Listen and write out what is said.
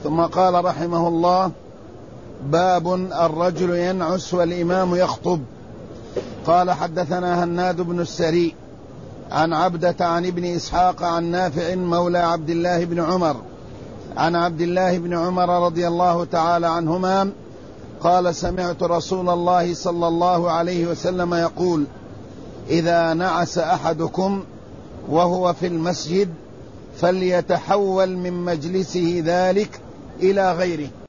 ثم قال رحمه الله: باب الرجل ينعس والإمام يخطب. قال: حدثنا هناد بن السري عن عبدة عن ابن إسحاق عن نافع مولى عبد الله بن عمر عن عبد الله بن عمر رضي الله تعالى عنهما قال: سمعت رسول الله صلى الله عليه وسلم يقول: إذا نعس أحدكم وهو في المسجد فليتحول من مجلسه ذلك إلى غيره.